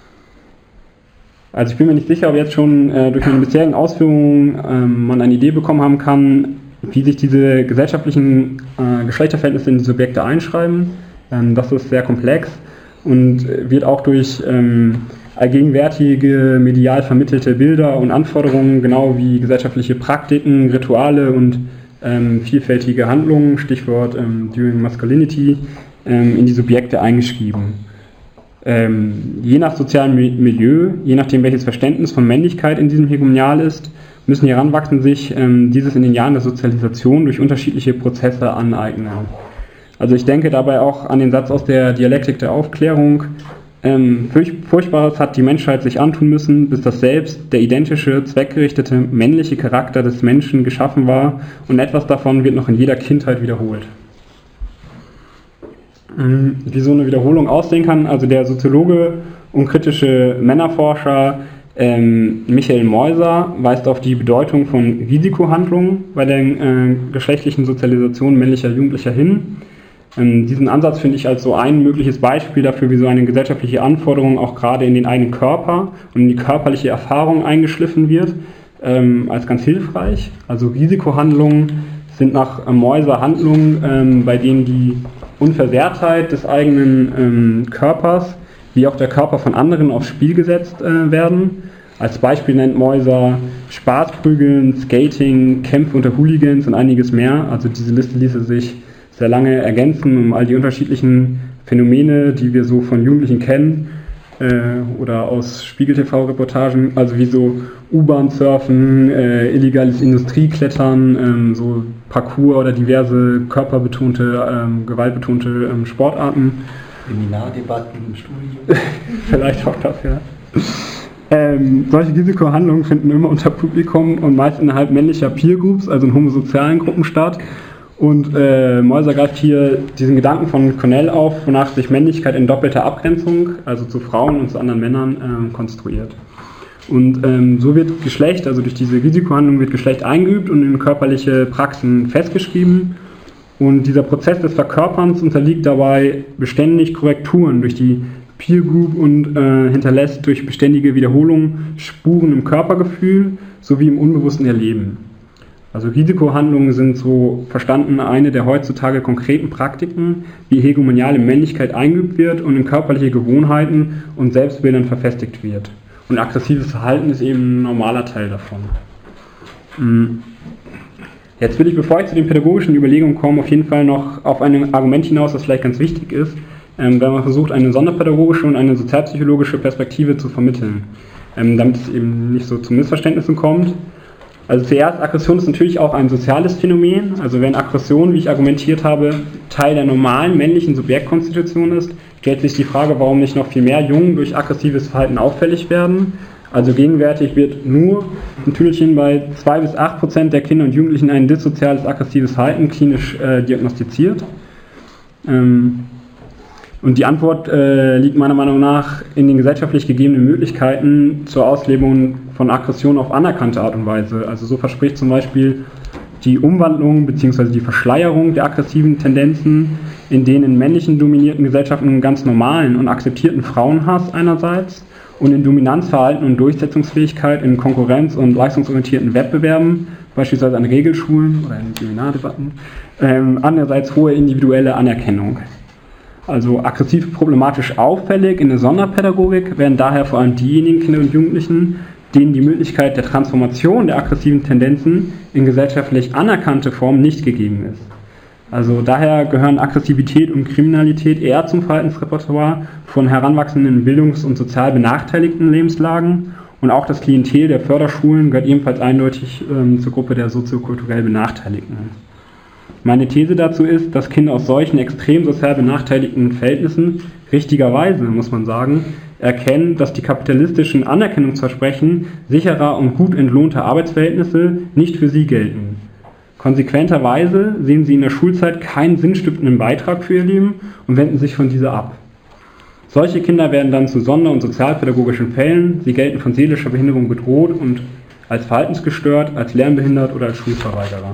Also ich bin mir nicht sicher, ob jetzt schon äh, durch meine bisherigen Ausführungen äh, man eine Idee bekommen haben kann, wie sich diese gesellschaftlichen äh, Geschlechterverhältnisse in die Subjekte einschreiben. Ähm, das ist sehr komplex und wird auch durch ähm, allgegenwärtige medial vermittelte Bilder und Anforderungen, genau wie gesellschaftliche Praktiken, Rituale und ähm, vielfältige Handlungen, Stichwort ähm, During Masculinity, ähm, in die Subjekte eingeschrieben. Ähm, je nach sozialem Milieu, je nachdem welches Verständnis von Männlichkeit in diesem Hegemonial ist, müssen die Heranwachsenden sich ähm, dieses in den Jahren der Sozialisation durch unterschiedliche Prozesse aneignen. Also ich denke dabei auch an den Satz aus der Dialektik der Aufklärung, ähm, Furchtbares hat die Menschheit sich antun müssen, bis das Selbst, der identische, zweckgerichtete, männliche Charakter des Menschen geschaffen war und etwas davon wird noch in jeder Kindheit wiederholt. Wie so eine Wiederholung aussehen kann, also der Soziologe und kritische Männerforscher ähm, Michael Meuser weist auf die Bedeutung von Risikohandlungen bei der äh, geschlechtlichen Sozialisation männlicher Jugendlicher hin. Ähm, diesen Ansatz finde ich als so ein mögliches Beispiel dafür, wie so eine gesellschaftliche Anforderung auch gerade in den eigenen Körper und in die körperliche Erfahrung eingeschliffen wird, ähm, als ganz hilfreich. Also Risikohandlungen sind nach äh, Meuser Handlungen, ähm, bei denen die Unversehrtheit des eigenen ähm, Körpers wie auch der Körper von anderen aufs Spiel gesetzt äh, werden. Als Beispiel nennt Meuser Spaßprügeln, Skating, Kämpfe unter Hooligans und einiges mehr. Also diese Liste ließe sich sehr lange ergänzen, um all die unterschiedlichen Phänomene, die wir so von Jugendlichen kennen äh, oder aus Spiegel-T V-Reportagen, also wie so U-Bahn-Surfen, äh, illegales Industrieklettern, ähm, so Parkour oder diverse körperbetonte, ähm, gewaltbetonte ähm, Sportarten. Seminardebatten im Studium. Vielleicht auch dafür. Ähm, solche Risikohandlungen finden immer unter Publikum und meist innerhalb männlicher Peer-Groups, also in homosozialen Gruppen statt. Und äh, Meuser greift hier diesen Gedanken von Cornell auf, wonach sich Männlichkeit in doppelter Abgrenzung, also zu Frauen und zu anderen Männern, ähm, konstruiert. Und ähm, so wird Geschlecht, also durch diese Risikohandlung wird Geschlecht eingeübt und in körperliche Praxen festgeschrieben. Und dieser Prozess des Verkörperns unterliegt dabei beständig Korrekturen durch die Peer Group und äh, hinterlässt durch beständige Wiederholung Spuren im Körpergefühl sowie im unbewussten Erleben. Also Risikohandlungen sind so verstanden eine der heutzutage konkreten Praktiken, wie hegemoniale Männlichkeit eingeübt wird und in körperliche Gewohnheiten und Selbstbildern verfestigt wird. Und aggressives Verhalten ist eben ein normaler Teil davon. Jetzt will ich, bevor ich zu den pädagogischen Überlegungen komme, auf jeden Fall noch auf ein Argument hinaus, das vielleicht ganz wichtig ist, wenn man versucht, eine sonderpädagogische und eine sozialpsychologische Perspektive zu vermitteln, damit es eben nicht so zu Missverständnissen kommt. Also zuerst, Aggression ist natürlich auch ein soziales Phänomen. Also wenn Aggression, wie ich argumentiert habe, Teil der normalen männlichen Subjektkonstitution ist, stellt sich die Frage, warum nicht noch viel mehr Jungen durch aggressives Verhalten auffällig werden. Also gegenwärtig wird nur ein Tüdelchen bei zwei bis acht Prozent der Kinder und Jugendlichen ein dissoziales aggressives Verhalten klinisch äh, diagnostiziert. Ähm, Und die Antwort äh, liegt meiner Meinung nach in den gesellschaftlich gegebenen Möglichkeiten zur Auslebung von Aggression auf anerkannte Art und Weise. Also so verspricht zum Beispiel die Umwandlung bzw. die Verschleierung der aggressiven Tendenzen in den in männlichen dominierten Gesellschaften ganz normalen und akzeptierten Frauenhass einerseits und in Dominanzverhalten und Durchsetzungsfähigkeit in Konkurrenz- und leistungsorientierten Wettbewerben, beispielsweise an Regelschulen oder in Seminardebatten, ähm, andererseits hohe individuelle Anerkennung. Also aggressiv problematisch auffällig in der Sonderpädagogik werden daher vor allem diejenigen Kinder und Jugendlichen, denen die Möglichkeit der Transformation der aggressiven Tendenzen in gesellschaftlich anerkannte Formen nicht gegeben ist. Also daher gehören Aggressivität und Kriminalität eher zum Verhaltensrepertoire von Heranwachsenden in bildungs- und sozial benachteiligten Lebenslagen und auch das Klientel der Förderschulen gehört ebenfalls eindeutig ähm, zur Gruppe der soziokulturell Benachteiligten. Meine These dazu ist, dass Kinder aus solchen extrem sozial benachteiligten Verhältnissen richtigerweise, muss man sagen, erkennen, dass die kapitalistischen Anerkennungsversprechen sicherer und gut entlohnter Arbeitsverhältnisse nicht für sie gelten. Konsequenterweise sehen sie in der Schulzeit keinen sinnstiftenden Beitrag für ihr Leben und wenden sich von dieser ab. Solche Kinder werden dann zu sonder- und sozialpädagogischen Fällen, sie gelten von seelischer Behinderung bedroht und als verhaltensgestört, als lernbehindert oder als Schulverweigerer.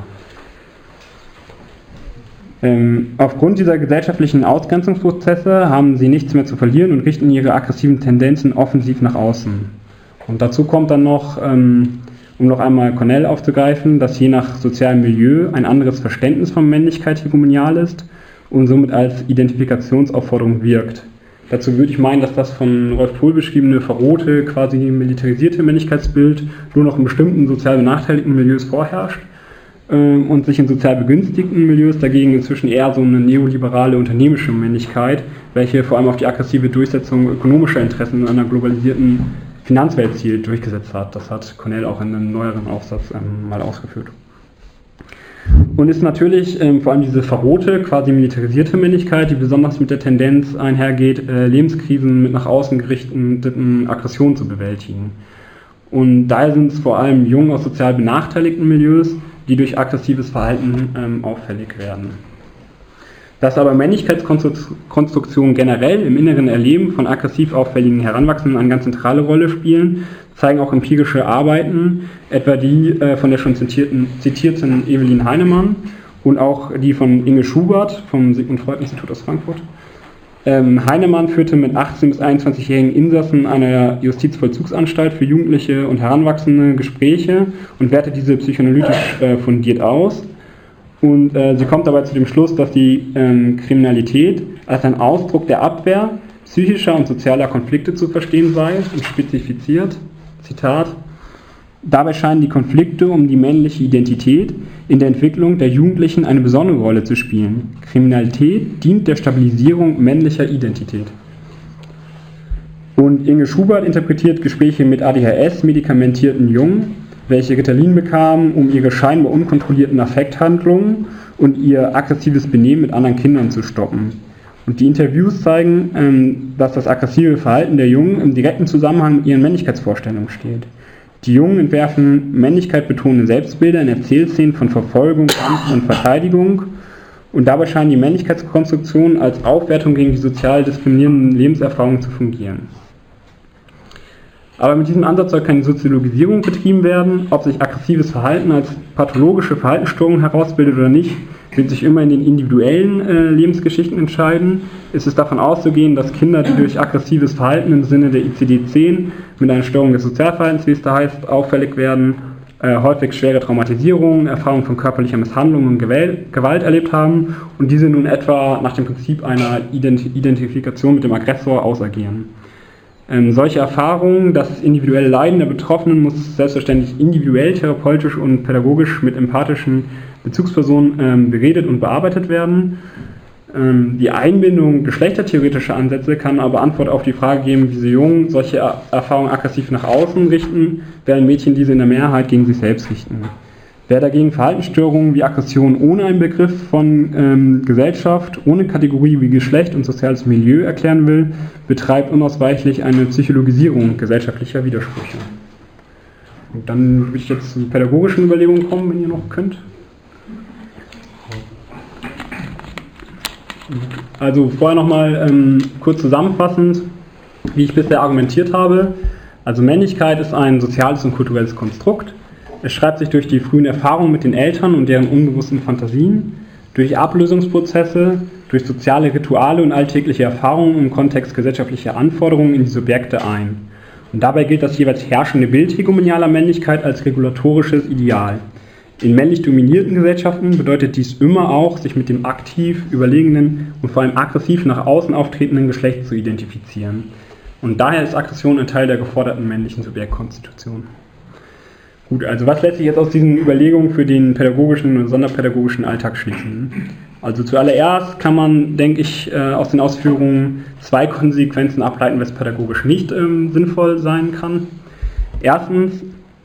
Ähm, aufgrund dieser gesellschaftlichen Ausgrenzungsprozesse haben sie nichts mehr zu verlieren und richten ihre aggressiven Tendenzen offensiv nach außen. Und dazu kommt dann noch, ähm, um noch einmal Cornell aufzugreifen, dass je nach sozialem Milieu ein anderes Verständnis von Männlichkeit hegemonial ist und somit als Identifikationsaufforderung wirkt. Dazu würde ich meinen, dass das von Rolf Pohl beschriebene verrohte, quasi militarisierte Männlichkeitsbild nur noch in bestimmten sozial benachteiligten Milieus vorherrscht und sich in sozial begünstigten Milieus dagegen inzwischen eher so eine neoliberale unternehmerische Männlichkeit, welche vor allem auf die aggressive Durchsetzung ökonomischer Interessen in einer globalisierten Finanzwelt zielt, durchgesetzt hat. Das hat Cornell auch in einem neueren Aufsatz ähm, mal ausgeführt. Und ist natürlich ähm, vor allem diese verrohte, quasi militarisierte Männlichkeit, die besonders mit der Tendenz einhergeht, äh, Lebenskrisen mit nach außen gerichteten Aggressionen zu bewältigen. Und daher sind es vor allem Jungen aus sozial benachteiligten Milieus, die durch aggressives Verhalten ähm, auffällig werden. Dass aber Männlichkeitskonstruktionen generell im inneren Erleben von aggressiv auffälligen Heranwachsenden eine ganz zentrale Rolle spielen, zeigen auch empirische Arbeiten, etwa die äh, von der schon zitierten, zitierten Evelyn Heinemann und auch die von Inge Schubert vom Sigmund Freud Institut aus Frankfurt. Ähm, Heinemann führte mit achtzehn- bis einundzwanzigjährigen Insassen einer Justizvollzugsanstalt für Jugendliche und Heranwachsende Gespräche und wertet diese psychoanalytisch äh, fundiert aus. Und äh, sie kommt dabei zu dem Schluss, dass die ähm, Kriminalität als ein Ausdruck der Abwehr psychischer und sozialer Konflikte zu verstehen sei und spezifiziert, Zitat, dabei scheinen die Konflikte um die männliche Identität in der Entwicklung der Jugendlichen eine besondere Rolle zu spielen. Kriminalität dient der Stabilisierung männlicher Identität. Und Inge Schubert interpretiert Gespräche mit A D H S-medikamentierten Jungen, welche Ritalin bekamen, um ihre scheinbar unkontrollierten Affekthandlungen und ihr aggressives Benehmen mit anderen Kindern zu stoppen. Und die Interviews zeigen, dass das aggressive Verhalten der Jungen im direkten Zusammenhang mit ihren Männlichkeitsvorstellungen steht. Die Jungen entwerfen Männlichkeit betonende Selbstbilder in Erzählszenen von Verfolgung, Kampf und Verteidigung. Und dabei scheinen die Männlichkeitskonstruktionen als Aufwertung gegen die sozial diskriminierenden Lebenserfahrungen zu fungieren. Aber mit diesem Ansatz soll keine Soziologisierung betrieben werden. Ob sich aggressives Verhalten als pathologische Verhaltensstörung herausbildet oder nicht, wird sich immer in den individuellen äh, Lebensgeschichten entscheiden. Es ist davon auszugehen, dass Kinder, die durch aggressives Verhalten im Sinne der I C D zehn mit einer Störung des Sozialverhaltens, wie es da heißt, auffällig werden, äh, häufig schwere Traumatisierungen, Erfahrungen von körperlicher Misshandlung und Gewalt, Gewalt erlebt haben und diese nun etwa nach dem Prinzip einer Ident- Identifikation mit dem Aggressor ausagieren. Ähm, solche Erfahrungen, das individuelle Leiden der Betroffenen muss selbstverständlich individuell, therapeutisch und pädagogisch mit empathischen Bezugspersonen ähm, beredet und bearbeitet werden. Ähm, die Einbindung geschlechtertheoretischer Ansätze kann aber Antwort auf die Frage geben, wie sie Jungen solche er- Erfahrungen aggressiv nach außen richten, während Mädchen diese in der Mehrheit gegen sich selbst richten. Wer dagegen Verhaltensstörungen wie Aggression ohne einen Begriff von ähm, Gesellschaft, ohne Kategorie wie Geschlecht und soziales Milieu erklären will, betreibt unausweichlich eine Psychologisierung gesellschaftlicher Widersprüche. Und dann würde ich jetzt zu pädagogischen Überlegungen kommen, wenn ihr noch könnt. Also vorher nochmal ähm, kurz zusammenfassend, wie ich bisher argumentiert habe. Also Männlichkeit ist ein soziales und kulturelles Konstrukt. Es schreibt sich durch die frühen Erfahrungen mit den Eltern und deren unbewussten Fantasien, durch Ablösungsprozesse, durch soziale Rituale und alltägliche Erfahrungen im Kontext gesellschaftlicher Anforderungen in die Subjekte ein. Und dabei gilt das jeweils herrschende Bild hegemonialer Männlichkeit als regulatorisches Ideal. In männlich dominierten Gesellschaften bedeutet dies immer auch, sich mit dem aktiv, überlegenen und vor allem aggressiv nach außen auftretenden Geschlecht zu identifizieren. Und daher ist Aggression ein Teil der geforderten männlichen Subjektkonstitution. Gut, also was lässt sich jetzt aus diesen Überlegungen für den pädagogischen und sonderpädagogischen Alltag schließen? Also zuallererst kann man, denke ich, aus den Ausführungen zwei Konsequenzen ableiten, was pädagogisch nicht ähm, sinnvoll sein kann. Erstens,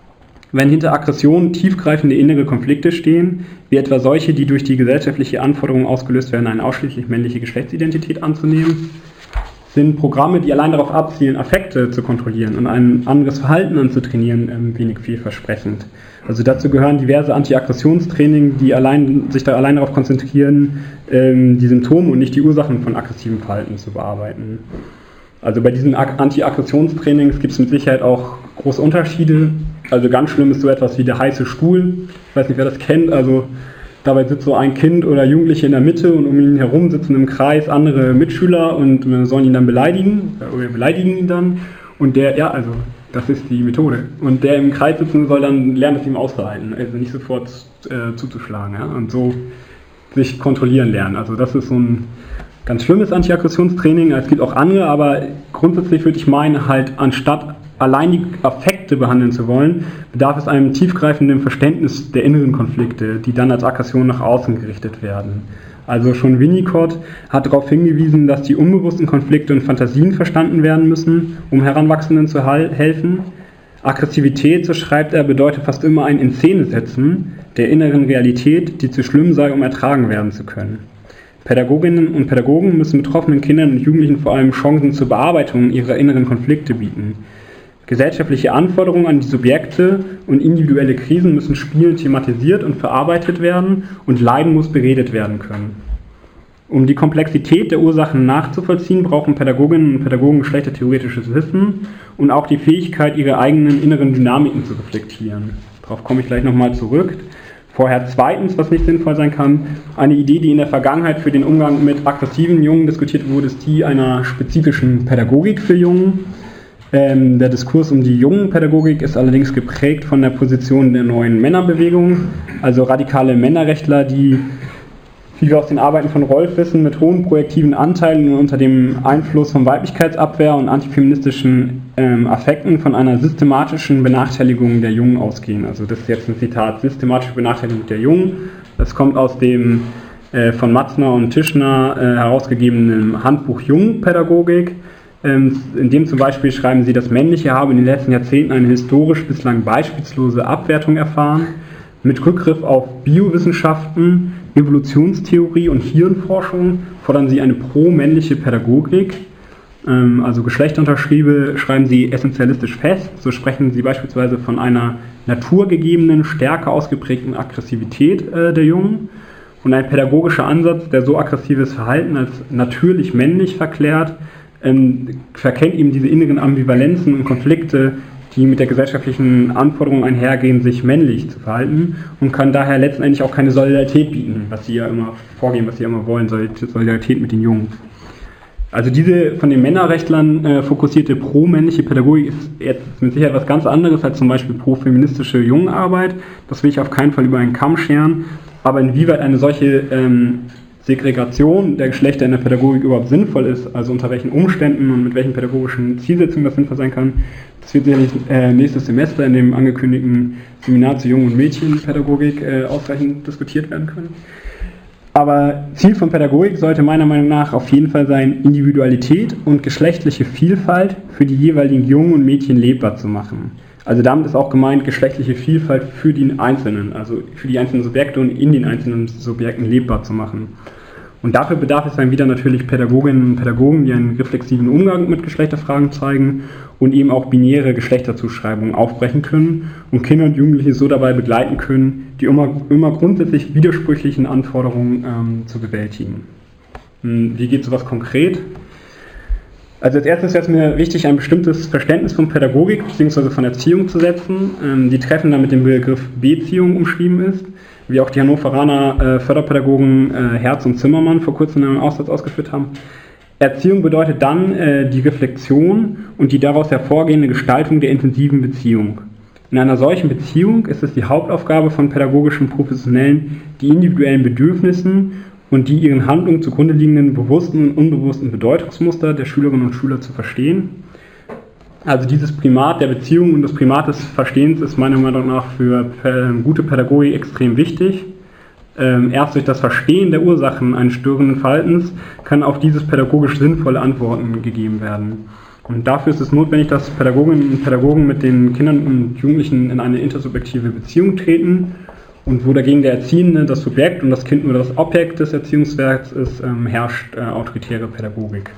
wenn hinter Aggressionen tiefgreifende innere Konflikte stehen, wie etwa solche, die durch die gesellschaftliche Anforderung ausgelöst werden, eine ausschließlich männliche Geschlechtsidentität anzunehmen, sind Programme, die allein darauf abzielen, Affekte zu kontrollieren und ein anderes Verhalten anzutrainieren, ähm, wenig vielversprechend. Also dazu gehören diverse Anti-Aggressionstraining, die allein, sich da allein darauf konzentrieren, ähm, die Symptome und nicht die Ursachen von aggressivem Verhalten zu bearbeiten. Also bei diesen Anti-Aggressionstrainings gibt es mit Sicherheit auch große Unterschiede. Also ganz schlimm ist so etwas wie der heiße Stuhl. Ich weiß nicht, wer das kennt. Also dabei sitzt so ein Kind oder Jugendliche in der Mitte und um ihn herum sitzen im Kreis andere Mitschüler und sollen ihn dann beleidigen oder beleidigen ihn dann. Und der, ja, also das ist die Methode. Und der im Kreis sitzen soll dann lernen, es ihm auszuhalten. Also nicht sofort äh, zuzuschlagen. Ja? Und so sich kontrollieren lernen. Also das ist so ein ganz schlimmes Anti-Aggressionstraining. Es gibt auch andere, aber grundsätzlich würde ich meinen, halt anstatt allein die Affekte behandeln zu wollen, bedarf es einem tiefgreifenden Verständnis der inneren Konflikte, die dann als Aggression nach außen gerichtet werden. Also schon Winnicott hat darauf hingewiesen, dass die unbewussten Konflikte und Fantasien verstanden werden müssen, um Heranwachsenden zu helfen. Aggressivität, so schreibt er, bedeutet fast immer ein In-Szene-Setzen der inneren Realität, die zu schlimm sei, um ertragen werden zu können. Pädagoginnen und Pädagogen müssen betroffenen Kindern und Jugendlichen vor allem Chancen zur Bearbeitung ihrer inneren Konflikte bieten. Gesellschaftliche Anforderungen an die Subjekte und individuelle Krisen müssen spielend thematisiert und verarbeitet werden und Leiden muss beredet werden können. Um die Komplexität der Ursachen nachzuvollziehen, brauchen Pädagoginnen und Pädagogen geschlechtertheoretisches Wissen und auch die Fähigkeit, ihre eigenen inneren Dynamiken zu reflektieren. Darauf komme ich gleich nochmal zurück. Vorher zweitens, was nicht sinnvoll sein kann, eine Idee, die in der Vergangenheit für den Umgang mit aggressiven Jungen diskutiert wurde, ist die einer spezifischen Pädagogik für Jungen. Ähm, der Diskurs um die Jungenpädagogik ist allerdings geprägt von der Position der neuen Männerbewegung, also radikale Männerrechtler, die wie wir aus den Arbeiten von Rolf wissen, mit hohen projektiven Anteilen und unter dem Einfluss von Weiblichkeitsabwehr und antifeministischen ähm, Affekten von einer systematischen Benachteiligung der Jungen ausgehen. Also das ist jetzt ein Zitat, systematische Benachteiligung der Jungen. Das kommt aus dem äh, von Matzner und Tischner äh, herausgegebenen Handbuch Jungpädagogik. Ähm, in dem zum Beispiel schreiben sie, das Männliche habe in den letzten Jahrzehnten eine historisch bislang beispiellose Abwertung erfahren. Mit Rückgriff auf Biowissenschaften, Evolutionstheorie und Hirnforschung fordern sie eine pro-männliche Pädagogik. Ähm, also Geschlechterunterschiede schreiben sie essentialistisch fest. So sprechen sie beispielsweise von einer naturgegebenen, stärker ausgeprägten Aggressivität äh, der Jungen. Und ein pädagogischer Ansatz, der so aggressives Verhalten als natürlich männlich verklärt, ähm, verkennt ihm diese inneren Ambivalenzen und Konflikte, die mit der gesellschaftlichen Anforderung einhergehen, sich männlich zu verhalten, und kann daher letztendlich auch keine Solidarität bieten, was sie ja immer vorgehen, was sie ja immer wollen, Solidarität mit den Jungen. Also diese von den Männerrechtlern äh, fokussierte pro-männliche Pädagogik ist jetzt mit Sicherheit was ganz anderes als zum Beispiel pro-feministische Jungenarbeit. Das will ich auf keinen Fall über einen Kamm scheren, aber inwieweit eine solche ähm, Segregation der Geschlechter in der Pädagogik überhaupt sinnvoll ist, also unter welchen Umständen und mit welchen pädagogischen Zielsetzungen das sinnvoll sein kann, das wird sicherlich äh, nächstes Semester in dem angekündigten Seminar zu Jungen- und Mädchenpädagogik äh, ausreichend diskutiert werden können. Aber Ziel von Pädagogik sollte meiner Meinung nach auf jeden Fall sein, Individualität und geschlechtliche Vielfalt für die jeweiligen Jungen und Mädchen lebbar zu machen. Also damit ist auch gemeint geschlechtliche Vielfalt für die Einzelnen, also für die einzelnen Subjekte und in den einzelnen Subjekten lebbar zu machen. Und dafür bedarf es dann wieder natürlich Pädagoginnen und Pädagogen, die einen reflexiven Umgang mit Geschlechterfragen zeigen und eben auch binäre Geschlechterzuschreibungen aufbrechen können und Kinder und Jugendliche so dabei begleiten können, die immer, immer grundsätzlich widersprüchlichen Anforderungen ähm, zu bewältigen. Wie geht sowas konkret? Also als erstes wäre es mir wichtig, ein bestimmtes Verständnis von Pädagogik bzw. von Erziehung zu setzen, ähm, die treffend dann mit dem Begriff Beziehung umschrieben ist, wie auch die Hannoveraner äh, Förderpädagogen äh, Herz und Zimmermann vor kurzem in einem Aufsatz ausgeführt haben. Erziehung bedeutet dann äh, die Reflexion und die daraus hervorgehende Gestaltung der intensiven Beziehung. In einer solchen Beziehung ist es die Hauptaufgabe von pädagogischen Professionellen, die individuellen Bedürfnissen und die ihren Handlungen zugrunde liegenden bewussten und unbewussten Bedeutungsmuster der Schülerinnen und Schüler zu verstehen. Also dieses Primat der Beziehung und das Primat des Verstehens ist meiner Meinung nach für gute Pädagogik extrem wichtig. Erst durch das Verstehen der Ursachen eines störenden Verhaltens können auf dieses pädagogisch sinnvolle Antworten gegeben werden. Und dafür ist es notwendig, dass Pädagoginnen und Pädagogen mit den Kindern und Jugendlichen in eine intersubjektive Beziehung treten, und wo dagegen der Erziehende das Subjekt und das Kind nur das Objekt des Erziehungswerks ist, ähm, herrscht äh, autoritäre Pädagogik.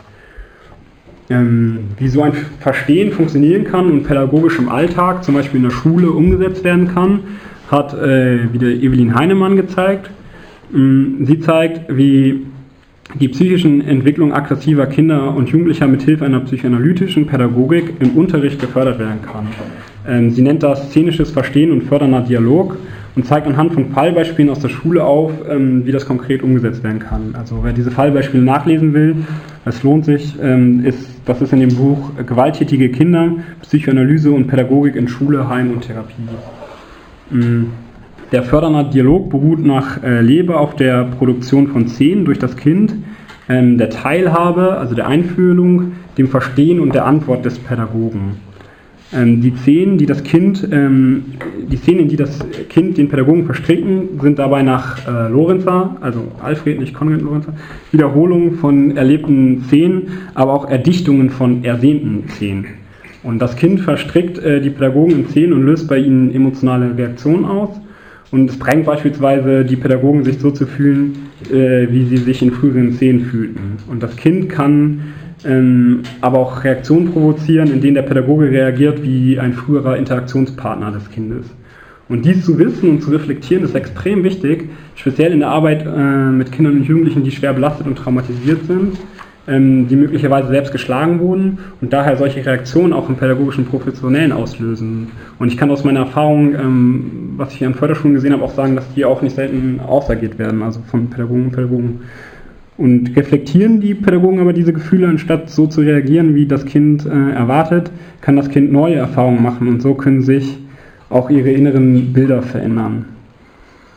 Ähm, wie so ein Verstehen funktionieren kann und pädagogisch im Alltag, zum Beispiel in der Schule, umgesetzt werden kann, hat äh, wieder Evelyn Heinemann gezeigt. Ähm, sie zeigt, wie die psychischen Entwicklungen aggressiver Kinder und Jugendlicher mithilfe einer psychoanalytischen Pädagogik im Unterricht gefördert werden kann. Ähm, sie nennt das szenisches Verstehen und fördernder Dialog und zeigt anhand von Fallbeispielen aus der Schule auf, ähm, wie das konkret umgesetzt werden kann. Also wer diese Fallbeispiele nachlesen will, es lohnt sich, ähm, ist, das ist in dem Buch Gewalttätige Kinder, Psychoanalyse und Pädagogik in Schule, Heim und Therapie. Ähm, der fördernde Dialog beruht nach äh, Leber auf der Produktion von Szenen durch das Kind, ähm, der Teilhabe, also der Einfühlung, dem Verstehen und der Antwort des Pädagogen. Die Szenen, die das Kind, ähm, die Szenen, in die das Kind den Pädagogen verstricken, sind dabei nach äh, Lorenzer, also Alfred, nicht Konrad Lorenzer, Wiederholungen von erlebten Szenen, aber auch Erdichtungen von ersehnten Szenen. Und das Kind verstrickt äh, die Pädagogen in Szenen und löst bei ihnen emotionale Reaktionen aus. Und es drängt beispielsweise die Pädagogen, sich so zu fühlen, äh, wie sie sich in früheren Szenen fühlten. Und das Kind kann Ähm, aber auch Reaktionen provozieren, in denen der Pädagoge reagiert wie ein früherer Interaktionspartner des Kindes. Und dies zu wissen und zu reflektieren ist extrem wichtig, speziell in der Arbeit äh, mit Kindern und Jugendlichen, die schwer belastet und traumatisiert sind, ähm, die möglicherweise selbst geschlagen wurden und daher solche Reaktionen auch im pädagogischen Professionellen auslösen. Und ich kann aus meiner Erfahrung, ähm, was ich an Förderschulen gesehen habe, auch sagen, dass die auch nicht selten ausagiert werden, also von Pädagogen und Pädagogen. Und reflektieren die Pädagogen aber diese Gefühle, anstatt so zu reagieren, wie das Kind äh, erwartet, kann das Kind neue Erfahrungen machen und so können sich auch ihre inneren Bilder verändern.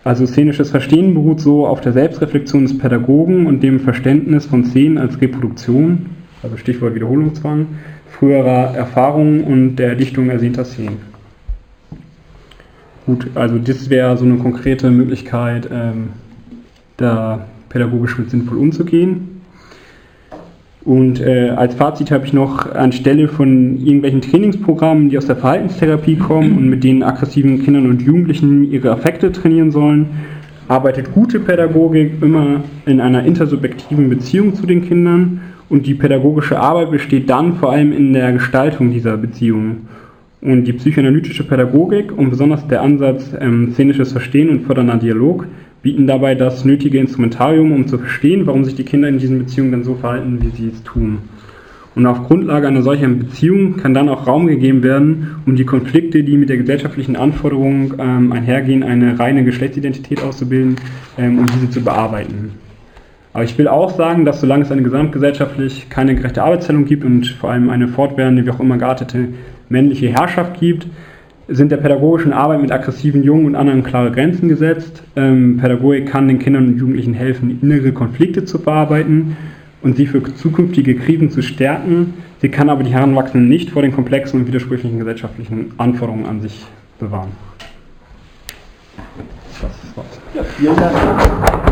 Also szenisches Verstehen beruht so auf der Selbstreflexion des Pädagogen und dem Verständnis von Szenen als Reproduktion, also Stichwort Wiederholungszwang, früherer Erfahrungen und der Erdichtung ersehnter Szenen. Gut, also das wäre so eine konkrete Möglichkeit, ähm, da pädagogisch mit sinnvoll umzugehen. Und äh, als Fazit habe ich noch anstelle von irgendwelchen Trainingsprogrammen, die aus der Verhaltenstherapie kommen und mit denen aggressiven Kindern und Jugendlichen ihre Affekte trainieren sollen, arbeitet gute Pädagogik immer in einer intersubjektiven Beziehung zu den Kindern und die pädagogische Arbeit besteht dann vor allem in der Gestaltung dieser Beziehungen. Und die psychoanalytische Pädagogik und besonders der Ansatz ähm, szenisches Verstehen und fördernder Dialog bieten dabei das nötige Instrumentarium, um zu verstehen, warum sich die Kinder in diesen Beziehungen dann so verhalten, wie sie es tun. Und auf Grundlage einer solchen Beziehung kann dann auch Raum gegeben werden, um die Konflikte, die mit der gesellschaftlichen Anforderung ähm, einhergehen, eine reine Geschlechtsidentität auszubilden, ähm, um diese zu bearbeiten. Aber ich will auch sagen, dass solange es eine gesamtgesellschaftlich keine gerechte Arbeitsteilung gibt und vor allem eine fortwährende, wie auch immer geartete männliche Herrschaft gibt, sind der pädagogischen Arbeit mit aggressiven Jungen und anderen klare Grenzen gesetzt. Ähm, Pädagogik kann den Kindern und Jugendlichen helfen, innere Konflikte zu verarbeiten und sie für zukünftige Krisen zu stärken. Sie kann aber die Heranwachsenden nicht vor den komplexen und widersprüchlichen gesellschaftlichen Anforderungen an sich bewahren. Das war's. Ja, vielen Dank.